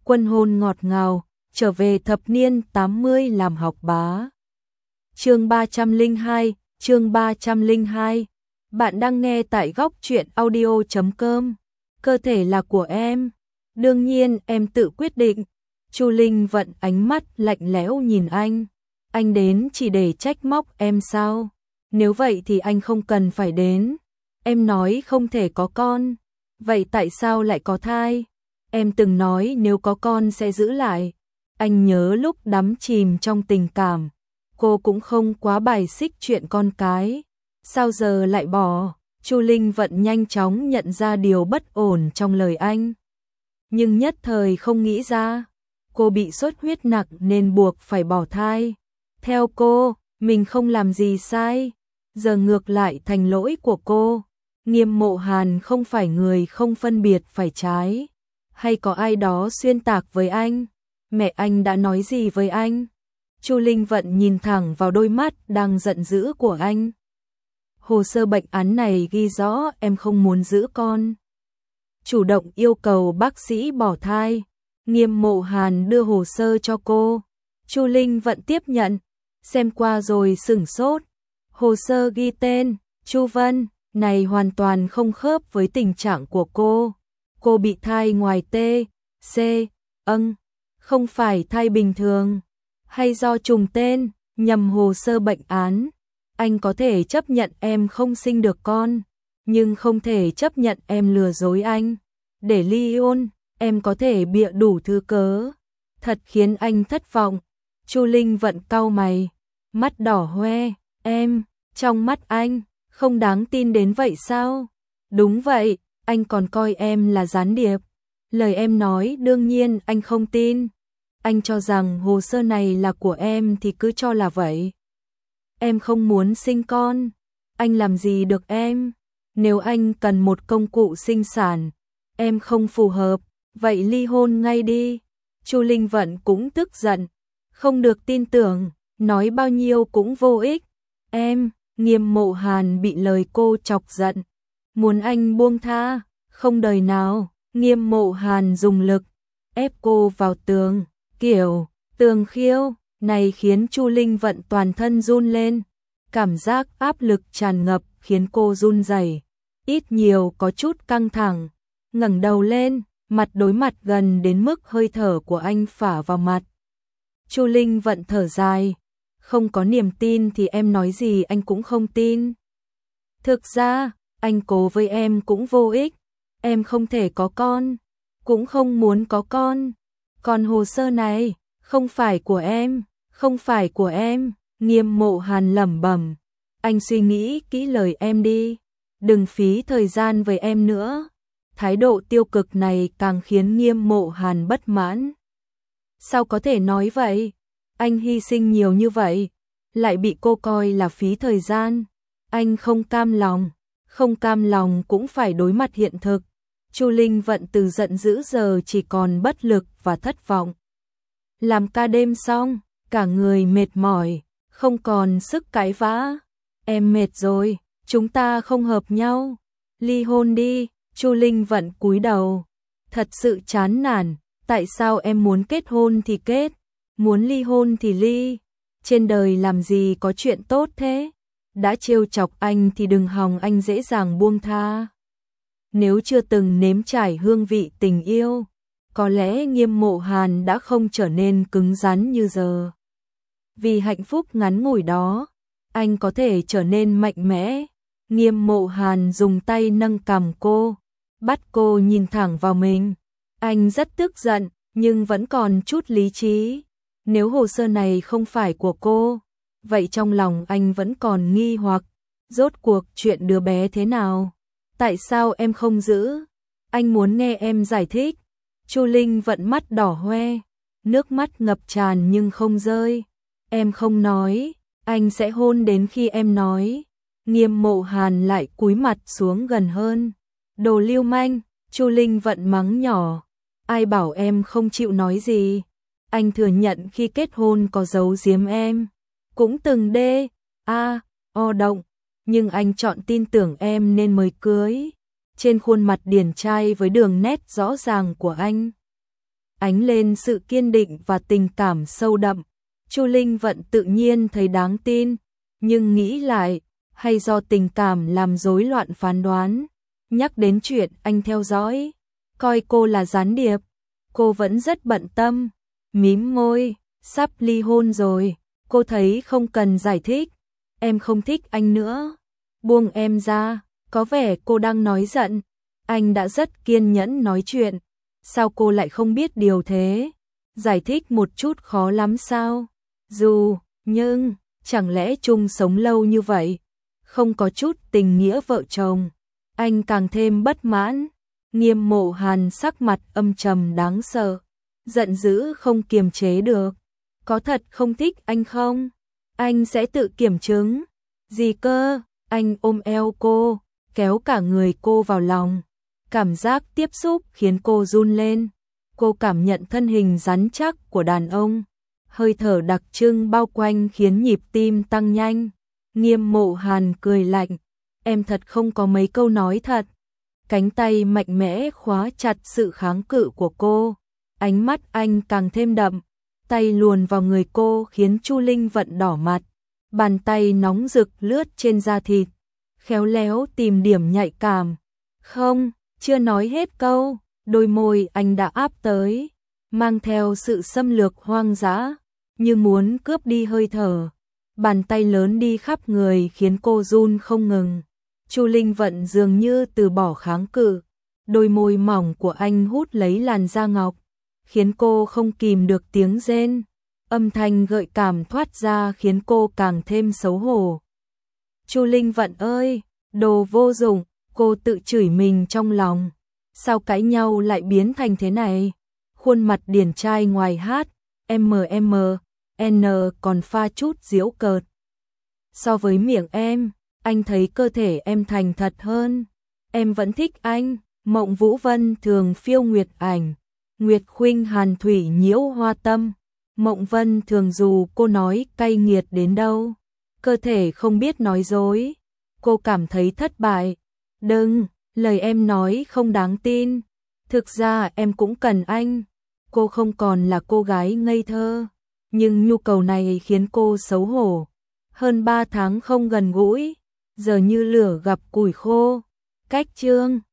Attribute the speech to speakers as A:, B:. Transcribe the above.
A: Quân hôn ngọt ngào, trở về thập niên 80 làm học bá. Chương 302, chương 302. Bạn đang nghe tại góc truyện audio.com. Cơ thể là của em, đương nhiên em tự quyết định. Chu Linh Vận ánh mắt lạnh lẽo nhìn anh đến chỉ để trách móc em sao? Nếu vậy thì anh không cần phải đến. Em nói không thể có con, vậy tại sao lại có thai? Em từng nói nếu có con sẽ giữ lại. Anh nhớ lúc đắm chìm trong tình cảm, cô cũng không quá bài xích chuyện con cái. Sao giờ lại bỏ? Chu Linh Vận nhanh chóng nhận ra điều bất ổn trong lời anh, nhưng nhất thời không nghĩ ra. Cô bị xuất huyết nặng nên buộc phải bỏ thai. Theo cô, mình không làm gì sai, giờ ngược lại thành lỗi của cô. Nghiêm Mộ Hàn không phải người không phân biệt phải trái. Hay có ai đó xuyên tạc với anh? Mẹ anh đã nói gì với anh? Chu Linh Vận nhìn thẳng vào đôi mắt đang giận dữ của anh. Hồ sơ bệnh án này ghi rõ em không muốn giữ con, chủ động yêu cầu bác sĩ bỏ thai. Nghiêm Mộ Hàn đưa hồ sơ cho cô. Chu Linh Vận tiếp nhận, xem qua rồi sửng sốt. Hồ sơ ghi tên Chu Vân, này hoàn toàn không khớp với tình trạng của cô. Cô bị thai ngoài T, C, không phải thai bình thường, hay do trùng tên, nhầm hồ sơ bệnh án. Anh có thể chấp nhận em không sinh được con, nhưng không thể chấp nhận em lừa dối anh. Để ly hôn, em có thể bịa đủ thứ cớ. Thật khiến anh thất vọng. Chu Linh Vận cau mày, mắt đỏ hoe. Em, trong mắt anh, không đáng tin đến vậy sao? Đúng vậy, anh còn coi em là gián điệp. Lời em nói đương nhiên anh không tin. Anh cho rằng hồ sơ này là của em thì cứ cho là vậy. Em không muốn sinh con, anh làm gì được em? Nếu anh cần một công cụ sinh sản, em không phù hợp, vậy ly hôn ngay đi. Chu Linh Vận cũng tức giận, không được tin tưởng, nói bao nhiêu cũng vô ích. Em, Nghiêm Mộ Hàn bị lời cô chọc giận, muốn anh buông tha, không đời nào. Nghiêm Mộ Hàn dùng lực ép cô vào tường, kiểu tường khiêu này khiến Chu Linh Vận toàn thân run lên. Cảm giác áp lực tràn ngập khiến cô run rẩy, ít nhiều có chút căng thẳng. Ngẩng đầu lên, mặt đối mặt gần đến mức hơi thở của anh phả vào mặt. Chu Linh Vận thở dài, không có niềm tin thì em nói gì anh cũng không tin. Thực ra, anh cố với em cũng vô ích. Em không thể có con, cũng không muốn có con. Còn hồ sơ này, không phải của em, không phải của em. Nghiêm Mộ Hàn lẩm bẩm, anh suy nghĩ kỹ lời em đi, đừng phí thời gian với em nữa. Thái độ tiêu cực này càng khiến Nghiêm Mộ Hàn bất mãn. Sao có thể nói vậy? Anh hy sinh nhiều như vậy, lại bị cô coi là phí thời gian. Anh không cam lòng cũng phải đối mặt hiện thực. Chu Linh Vận từ giận dữ giờ chỉ còn bất lực và thất vọng. Làm ca đêm xong, cả người mệt mỏi, không còn sức cãi vã. Em mệt rồi, chúng ta không hợp nhau, ly hôn đi. Chu Linh Vận cúi đầu, thật sự chán nản. Tại sao em muốn kết hôn thì kết, muốn ly hôn thì ly? Trên đời làm gì có chuyện tốt thế? Đã trêu chọc anh thì đừng hòng anh dễ dàng buông tha. Nếu chưa từng nếm trải hương vị tình yêu, có lẽ Nghiêm Mộ Hàn đã không trở nên cứng rắn như giờ. Vì hạnh phúc ngắn ngủi đó, anh có thể trở nên mạnh mẽ. Nghiêm Mộ Hàn dùng tay nâng cằm cô, bắt cô nhìn thẳng vào mình. Anh rất tức giận, nhưng vẫn còn chút lý trí. Nếu hồ sơ này không phải của cô, vậy trong lòng anh vẫn còn nghi hoặc, rốt cuộc chuyện đứa bé thế nào? Tại sao em không giữ? Anh muốn nghe em giải thích. Chu Linh Vận mắt đỏ hoe, nước mắt ngập tràn nhưng không rơi. Em không nói, anh sẽ hôn đến khi em nói. Nghiêm Mộ Hàn lại cúi mặt xuống gần hơn. Đồ lưu manh, Chu Linh Vận mắng nhỏ. Ai bảo em không chịu nói gì? Anh thừa nhận khi kết hôn có giấu giếm em, cũng từng động, nhưng anh chọn tin tưởng em nên mới cưới. Trên khuôn mặt điển trai với đường nét rõ ràng của ánh lên sự kiên định và tình cảm sâu đậm. Chu Linh Vận tự nhiên thấy đáng tin, nhưng nghĩ lại, hay do tình cảm làm rối loạn phán đoán. Nhắc đến chuyện anh theo dõi, coi cô là gián điệp, cô vẫn rất bận tâm, mím môi, sắp ly hôn rồi, cô thấy không cần giải thích, em không thích anh nữa, buông em ra, có vẻ cô đang nói giận, anh đã rất kiên nhẫn nói chuyện, sao cô lại không biết điều thế, giải thích một chút khó lắm sao, nhưng, chẳng lẽ chung sống lâu như vậy, không có chút tình nghĩa vợ chồng, anh càng thêm bất mãn. Nghiêm Mộ Hàn sắc mặt âm trầm đáng sợ, giận dữ không kiềm chế được. Có thật không thích anh không? Anh sẽ tự kiểm chứng. Gì cơ? Anh ôm eo cô, kéo cả người cô vào lòng. Cảm giác tiếp xúc khiến cô run lên. Cô cảm nhận thân hình rắn chắc của đàn ông. Hơi thở đặc trưng bao quanh khiến nhịp tim tăng nhanh. Nghiêm Mộ Hàn cười lạnh. Em thật không có mấy câu nói thật. Cánh tay mạnh mẽ khóa chặt sự kháng cự của cô. Ánh mắt anh càng thêm đậm. Tay luồn vào người cô khiến Chu Linh Vận đỏ mặt. Bàn tay nóng rực lướt trên da thịt. Khéo léo tìm điểm nhạy cảm. Không, chưa nói hết câu. Đôi môi anh đã áp tới. Mang theo sự xâm lược hoang dã. Như muốn cướp đi hơi thở. Bàn tay lớn đi khắp người khiến cô run không ngừng. Chu Linh Vận dường như từ bỏ kháng cự. Đôi môi mỏng của anh hút lấy làn da ngọc, khiến cô không kìm được tiếng rên. Âm thanh gợi cảm thoát ra khiến cô càng thêm xấu hổ. Chu Linh Vận ơi, đồ vô dụng, cô tự chửi mình trong lòng. Sao cãi nhau lại biến thành thế này? Khuôn mặt điển trai ngoài hát, N còn pha chút giễu cợt. So với miệng em, anh thấy cơ thể em thành thật hơn. Em vẫn thích anh. Mộng Vũ Vân thường phiêu nguyệt ảnh. Nguyệt khuynh hàn thủy nhiễu hoa tâm. Mộng Vân thường dù cô nói cay nghiệt đến đâu. Cơ thể không biết nói dối. Cô cảm thấy thất bại. Đừng, lời em nói không đáng tin. Thực ra em cũng cần anh. Cô không còn là cô gái ngây thơ. Nhưng nhu cầu này khiến cô xấu hổ. Hơn 3 tháng không gần gũi. Giờ như lửa gặp củi khô. Cách chương